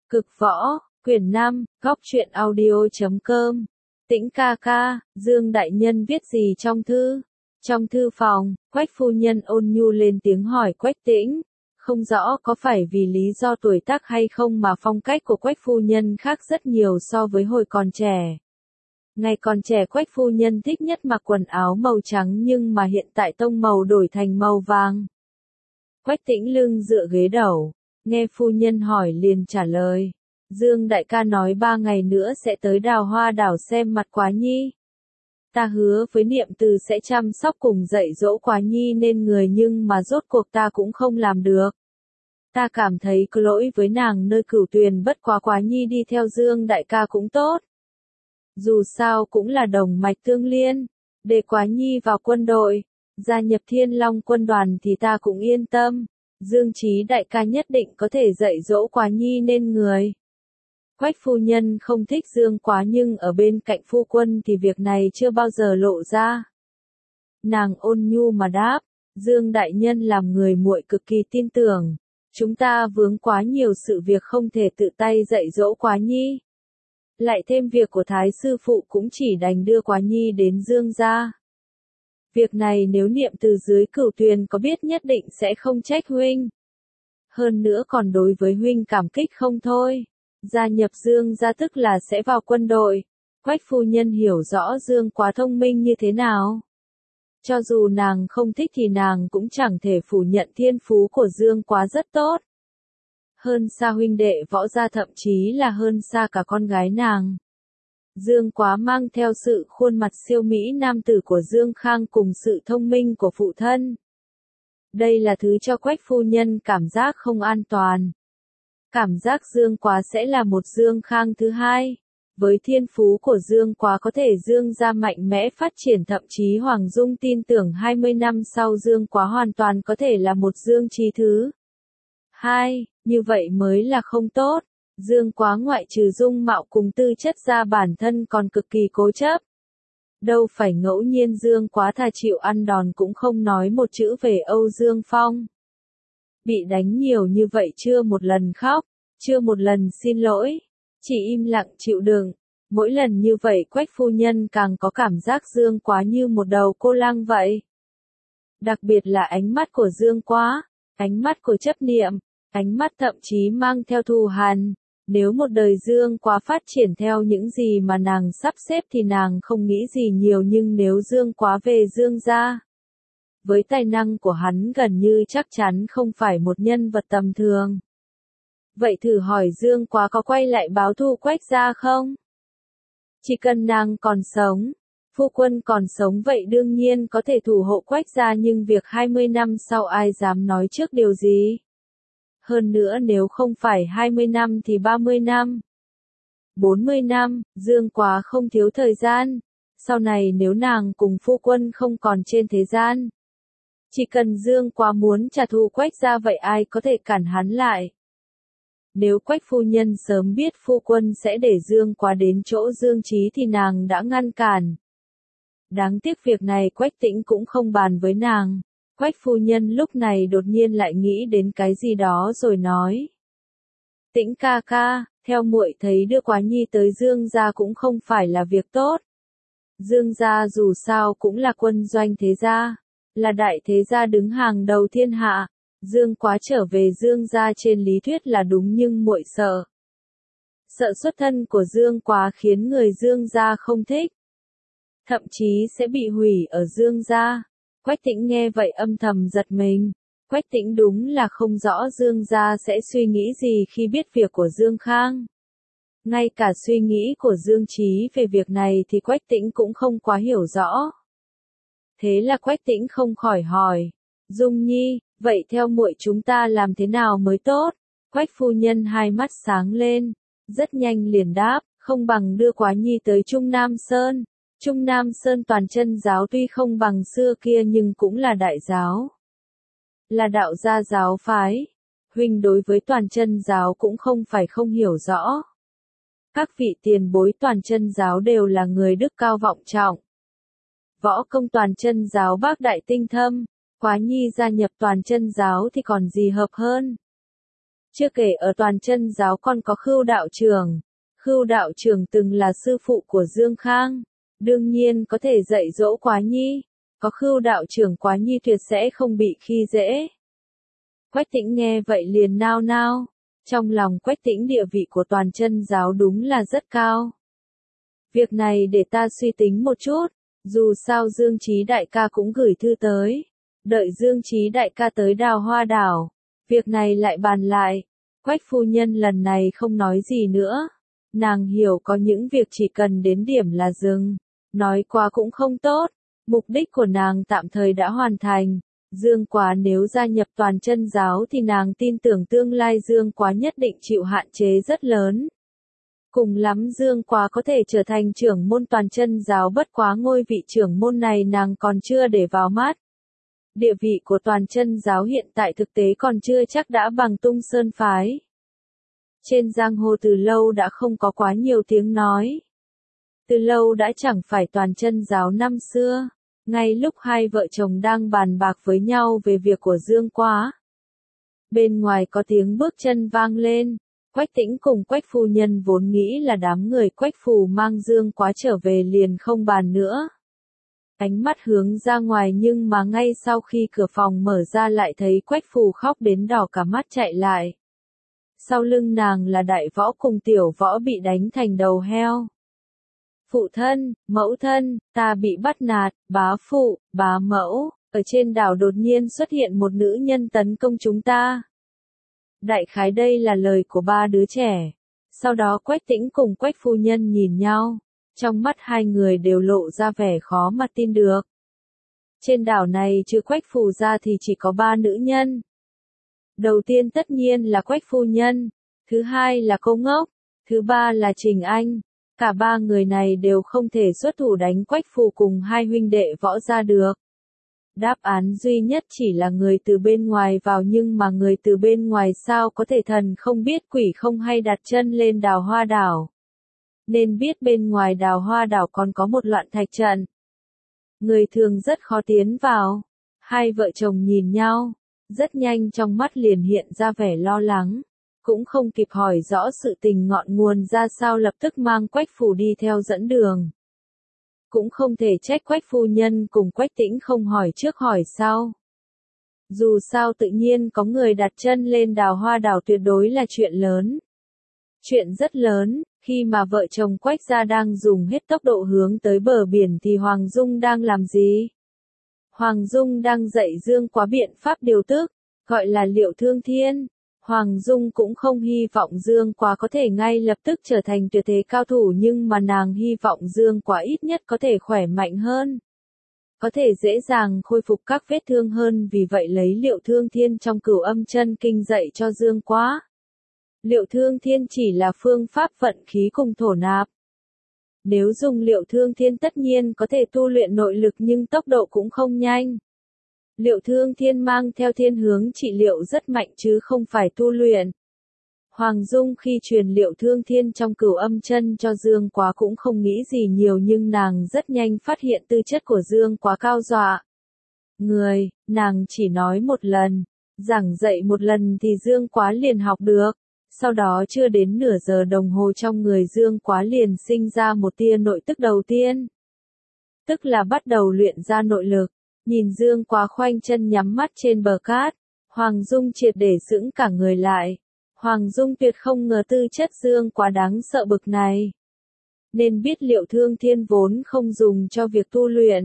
Cực võ, quyển 5, góc truyện audio.com. Tĩnh ca ca, Dương đại nhân viết gì trong thư? Trong thư phòng, Quách phu nhân ôn nhu lên tiếng hỏi Quách Tĩnh. Không rõ có phải vì lý do tuổi tác hay không mà phong cách của Quách phu nhân khác rất nhiều so với hồi còn trẻ. Ngày còn trẻ Quách phu nhân thích nhất mặc quần áo màu trắng nhưng mà hiện tại tông màu đổi thành màu vàng. Quách Tĩnh lưng dựa ghế đầu, nghe phu nhân hỏi liền trả lời. Dương đại ca nói 3 ngày nữa sẽ tới Đào Hoa đảo xem mặt Quá Nhi. Ta hứa với Niệm Từ sẽ chăm sóc cùng dạy dỗ Quá Nhi nên người nhưng mà rốt cuộc ta cũng không làm được. Ta cảm thấy có lỗi với nàng nơi Cửu Tuyền, bất quá Quá Nhi đi theo Dương đại ca cũng tốt. Dù sao cũng là đồng mạch tương liên, để Quá Nhi vào quân đội, gia nhập Thiên Long quân đoàn thì ta cũng yên tâm. Dương Chí đại ca nhất định có thể dạy dỗ Quá Nhi nên người. Quách phu nhân không thích Dương Quá nhưng ở bên cạnh phu quân thì việc này chưa bao giờ lộ ra. Nàng ôn nhu mà đáp, Dương đại nhân làm người muội cực kỳ tin tưởng. Chúng ta vướng quá nhiều sự việc không thể tự tay dạy dỗ Quá Nhi. Lại thêm việc của Thái sư phụ cũng chỉ đành đưa Quá Nhi đến Dương gia. Việc này nếu Niệm Từ dưới Cửu Tuyền có biết nhất định sẽ không trách huynh. Hơn nữa còn đối với huynh cảm kích không thôi. Gia nhập Dương gia tức là sẽ vào quân đội. Quách phu nhân hiểu rõ Dương Quá thông minh như thế nào. Cho dù nàng không thích thì nàng cũng chẳng thể phủ nhận thiên phú của Dương Quá rất tốt. Hơn xa huynh đệ võ gia, thậm chí là hơn xa cả con gái nàng. Dương Quá mang theo sự khuôn mặt siêu mỹ nam tử của Dương Khang cùng sự thông minh của phụ thân. Đây là thứ cho Quách phu nhân cảm giác không an toàn. Cảm giác Dương Quá sẽ là một Dương Khang thứ hai. Với thiên phú của Dương Quá có thể Dương gia mạnh mẽ phát triển, thậm chí Hoàng Dung tin tưởng 20 năm sau Dương Quá hoàn toàn có thể là một Dương Chí thứ hai, như vậy mới là không tốt. Dương Quá ngoại trừ dung mạo cùng tư chất ra bản thân còn cực kỳ cố chấp. Đâu phải ngẫu nhiên Dương Quá thà chịu ăn đòn cũng không nói một chữ về Âu Dương Phong. Bị đánh nhiều như vậy chưa một lần khóc, chưa một lần xin lỗi, chỉ im lặng chịu đựng. Mỗi lần như vậy Quách phu nhân càng có cảm giác Dương Quá như một đầu cô lang vậy. Đặc biệt là ánh mắt của Dương Quá, ánh mắt của chấp niệm, ánh mắt thậm chí mang theo thù hằn. Nếu một đời Dương Quá phát triển theo những gì mà nàng sắp xếp thì nàng không nghĩ gì nhiều, nhưng nếu Dương Quá về Dương gia, với tài năng của hắn gần như chắc chắn không phải một nhân vật tầm thường. Vậy thử hỏi Dương Quá có quay lại báo thù Quách gia không? Chỉ cần nàng còn sống, phu quân còn sống vậy đương nhiên có thể thủ hộ Quách gia, nhưng việc 20 năm sau ai dám nói trước điều gì? Hơn nữa nếu không phải 20 năm thì 30 năm, 40 năm, Dương Quá không thiếu thời gian. Sau này nếu nàng cùng phu quân không còn trên thế gian, chỉ cần Dương Quá muốn trả thù Quách gia vậy ai có thể cản hắn lại. Nếu Quách phu nhân sớm biết phu quân sẽ để Dương Quá đến chỗ Dương Chí thì nàng đã ngăn cản. Đáng tiếc việc này Quách Tĩnh cũng không bàn với nàng. Quách phu nhân lúc này đột nhiên lại nghĩ đến cái gì đó rồi nói. Tĩnh ca ca, theo muội thấy đưa Quá Nhi tới Dương gia cũng không phải là việc tốt. Dương gia dù sao cũng là quân doanh thế gia, là đại thế gia đứng hàng đầu thiên hạ. Dương Quá trở về Dương gia trên lý thuyết là đúng, nhưng muội sợ. Sợ xuất thân của Dương Quá khiến người Dương gia không thích. Thậm chí sẽ bị hủy ở Dương gia. Quách Tĩnh nghe vậy âm thầm giật mình. Quách Tĩnh đúng là không rõ Dương gia sẽ suy nghĩ gì khi biết việc của Dương Khang. Ngay cả suy nghĩ của Dương Chí về việc này thì Quách Tĩnh cũng không quá hiểu rõ. Thế là Quách Tĩnh không khỏi hỏi. Dung Nhi, vậy theo muội chúng ta làm thế nào mới tốt? Quách phu nhân hai mắt sáng lên. Rất nhanh liền đáp, không bằng đưa Quá Nhi tới Trung Nam Sơn. Trung Nam Sơn toàn chân giáo tuy không bằng xưa kia nhưng cũng là đại giáo. Là đạo gia giáo phái. Huynh đối với toàn chân giáo cũng không phải không hiểu rõ. Các vị tiền bối toàn chân giáo đều là người đức cao vọng trọng. Võ công toàn chân giáo bác đại tinh thâm. Quá Nhi gia nhập toàn chân giáo thì còn gì hợp hơn. Chưa kể ở Toàn Chân giáo còn có Khưu đạo trưởng. Khưu đạo trưởng từng là sư phụ của Dương Khang, đương nhiên có thể dạy dỗ Quá Nhi. Có Khưu đạo trưởng Quá Nhi tuyệt sẽ không bị khi dễ. Quách Tĩnh nghe vậy liền nao nao. Trong lòng Quách Tĩnh địa vị của Toàn Chân giáo đúng là rất cao. Việc này để ta suy tính một chút, dù sao Dương Chí đại ca cũng gửi thư tới. Đợi Dương Chí đại ca tới Đào Hoa đảo, việc này lại bàn lại. Quách phu nhân lần này không nói gì nữa. Nàng hiểu có những việc chỉ cần đến điểm là dừng. Nói quá cũng không tốt. Mục đích của nàng tạm thời đã hoàn thành. Dương Quá nếu gia nhập Toàn Chân giáo thì nàng tin tưởng tương lai Dương Quá nhất định chịu hạn chế rất lớn. Cùng lắm Dương Quá có thể trở thành trưởng môn Toàn Chân giáo, bất quá ngôi vị trưởng môn này nàng còn chưa để vào mắt. Địa vị của Toàn Chân giáo hiện tại thực tế còn chưa chắc đã bằng Tung Sơn phái. Trên giang hồ từ lâu đã không có quá nhiều tiếng nói. Từ lâu đã chẳng phải Toàn Chân giáo năm xưa. Ngay lúc hai vợ chồng đang bàn bạc với nhau về việc của Dương Quá, bên ngoài có tiếng bước chân vang lên. Quách Tĩnh cùng Quách phu nhân vốn nghĩ là đám người Quách Phù mang Dương Quá trở về liền không bàn nữa. Ánh mắt hướng ra ngoài nhưng mà ngay sau khi cửa phòng mở ra lại thấy Quách Phù khóc đến đỏ cả mắt chạy lại. Sau lưng nàng là Đại Võ cùng Tiểu Võ bị đánh thành đầu heo. Phụ thân, mẫu thân, ta bị bắt nạt, bá phụ, bá mẫu, ở trên đảo đột nhiên xuất hiện một nữ nhân tấn công chúng ta. Đại khái đây là lời của ba đứa trẻ. Sau đó Quách Tĩnh cùng Quách phu nhân nhìn nhau. Trong mắt hai người đều lộ ra vẻ khó mà tin được. Trên đảo này trừ Quách Phù ra thì chỉ có ba nữ nhân. Đầu tiên tất nhiên là Quách phu nhân. Thứ hai là cô ngốc. Thứ ba là Trình Anh. Cả ba người này đều không thể xuất thủ đánh Quách Phù cùng hai huynh đệ Võ ra được. Đáp án duy nhất chỉ là người từ bên ngoài vào, nhưng mà người từ bên ngoài sao có thể thần không biết quỷ không hay đặt chân lên Đào Hoa đảo. Nên biết bên ngoài Đào Hoa đảo còn có một loạn thạch trận. Người thường rất khó tiến vào. Hai vợ chồng nhìn nhau, rất nhanh trong mắt liền hiện ra vẻ lo lắng. Cũng không kịp hỏi rõ sự tình ngọn nguồn ra sao, lập tức mang Quách Phù đi theo dẫn đường. Cũng không thể trách Quách phu nhân cùng Quách Tĩnh không hỏi trước hỏi sau. Dù sao tự nhiên có người đặt chân lên Đào Hoa đảo tuyệt đối là chuyện lớn. Chuyện rất lớn. Khi mà vợ chồng Quách gia đang dùng hết tốc độ hướng tới bờ biển thì Hoàng Dung đang làm gì? Hoàng Dung đang dạy Dương Quá biện pháp điều tức, gọi là Liệu Thương Thiên. Hoàng Dung cũng không hy vọng Dương Quá có thể ngay lập tức trở thành tuyệt thế cao thủ, nhưng mà nàng hy vọng Dương Quá ít nhất có thể khỏe mạnh hơn. Có thể dễ dàng khôi phục các vết thương hơn, vì vậy lấy Liệu Thương Thiên trong Cửu Âm Chân Kinh dạy cho Dương Quá. Liệu Thương Thiên chỉ là phương pháp vận khí cùng thổ nạp. Nếu dùng Liệu Thương Thiên tất nhiên có thể tu luyện nội lực nhưng tốc độ cũng không nhanh. Liệu Thương Thiên mang theo thiên hướng trị liệu rất mạnh chứ không phải tu luyện. Hoàng Dung khi truyền Liệu Thương Thiên trong Cửu Âm Chân cho Dương Quá cũng không nghĩ gì nhiều, nhưng nàng rất nhanh phát hiện tư chất của Dương Quá cao dọa. Người, nàng chỉ nói một lần, giảng dạy một lần thì Dương Quá liền học được. Sau đó chưa đến nửa giờ đồng hồ trong người Dương Quá liền sinh ra một tia nội tức đầu tiên. Tức là bắt đầu luyện ra nội lực. Nhìn Dương Quá khoanh chân nhắm mắt trên bờ cát, Hoàng Dung triệt để sững cả người lại. Hoàng Dung tuyệt không ngờ tư chất Dương Quá đáng sợ bực này. Nên biết Liệu Thương Thiên vốn không dùng cho việc tu luyện.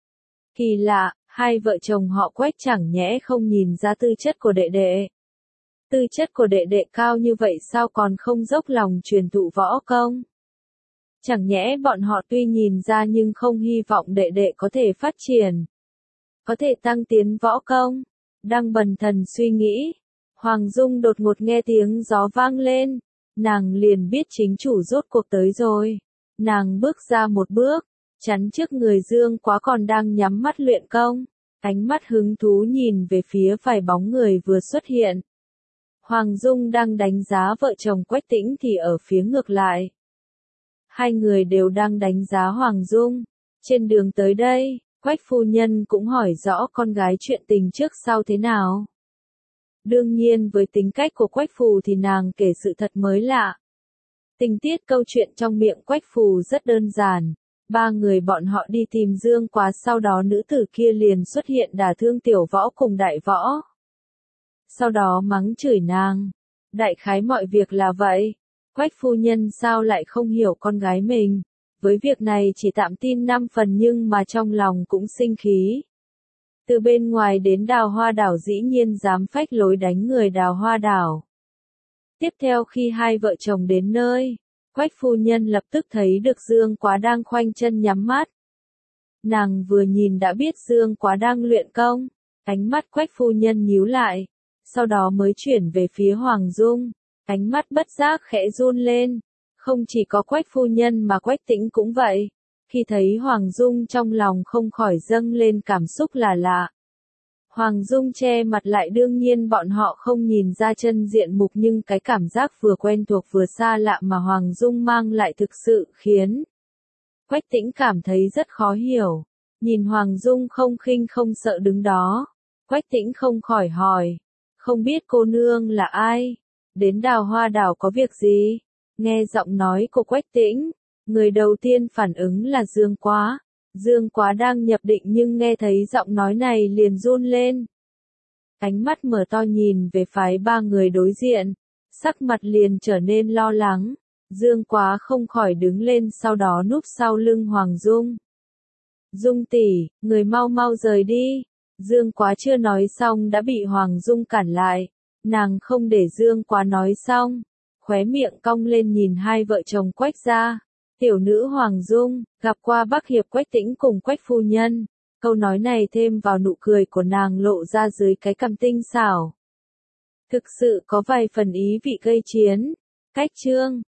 Kỳ lạ, hai vợ chồng họ Quách chẳng nhẽ không nhìn ra tư chất của đệ đệ. Tư chất của đệ đệ cao như vậy sao còn không dốc lòng truyền thụ võ công? Chẳng nhẽ bọn họ tuy nhìn ra nhưng không hy vọng đệ đệ có thể phát triển, có thể tăng tiến võ công? Đang bần thần suy nghĩ, Hoàng Dung đột ngột nghe tiếng gió vang lên, nàng liền biết chính chủ rốt cuộc tới rồi. Nàng bước ra một bước, chắn trước người Dương Quá còn đang nhắm mắt luyện công, ánh mắt hứng thú nhìn về phía vài bóng người vừa xuất hiện. Hoàng Dung đang đánh giá vợ chồng Quách Tĩnh thì ở phía ngược lại. Hai người đều đang đánh giá Hoàng Dung. Trên đường tới đây, Quách phu nhân cũng hỏi rõ con gái chuyện tình trước sau thế nào. Đương nhiên với tính cách của Quách Phù thì nàng kể sự thật mới lạ. Tình tiết câu chuyện trong miệng Quách Phù rất đơn giản. Ba người bọn họ đi tìm Dương Quá, sau đó nữ tử kia liền xuất hiện đả thương tiểu võ cùng đại võ. Sau đó mắng chửi nàng. Đại khái mọi việc là vậy. Quách phu nhân sao lại không hiểu con gái mình. Với việc này chỉ tạm tin 5 phần nhưng mà trong lòng cũng sinh khí. Từ bên ngoài đến Đào Hoa Đảo dĩ nhiên dám phách lối đánh người Đào Hoa Đảo. Tiếp theo khi hai vợ chồng đến nơi, Quách phu nhân lập tức thấy được Dương Quá đang khoanh chân nhắm mắt. Nàng vừa nhìn đã biết Dương Quá đang luyện công, ánh mắt Quách phu nhân nhíu lại, sau đó mới chuyển về phía Hoàng Dung, ánh mắt bất giác khẽ run lên. Không chỉ có Quách phu nhân mà Quách Tĩnh cũng vậy, khi thấy Hoàng Dung trong lòng không khỏi dâng lên cảm xúc là lạ. Hoàng Dung che mặt lại, đương nhiên bọn họ không nhìn ra chân diện mục, nhưng cái cảm giác vừa quen thuộc vừa xa lạ mà Hoàng Dung mang lại thực sự khiến Quách Tĩnh cảm thấy rất khó hiểu. Nhìn Hoàng Dung không khinh không sợ đứng đó, Quách Tĩnh không khỏi hỏi, không biết cô nương là ai? Đến Đào Hoa Đảo có việc gì? Nghe giọng nói của Quách Tĩnh, người đầu tiên phản ứng là Dương Quá. Dương Quá đang nhập định nhưng nghe thấy giọng nói này liền run lên. Ánh mắt mở to nhìn về phái ba người đối diện, sắc mặt liền trở nên lo lắng. Dương Quá không khỏi đứng lên, sau đó núp sau lưng Hoàng Dung. Dung tỷ, người mau mau rời đi. Dương Quá chưa nói xong đã bị Hoàng Dung cản lại. Nàng không để Dương Quá nói xong, khóe miệng cong lên nhìn hai vợ chồng Quách gia. Tiểu nữ Hoàng Dung, gặp qua Bắc Hiệp Quách Tĩnh cùng Quách phu nhân. Câu nói này thêm vào nụ cười của nàng lộ ra dưới cái cằm tinh xảo. Thực sự có vài phần ý vị gây chiến. Cách chương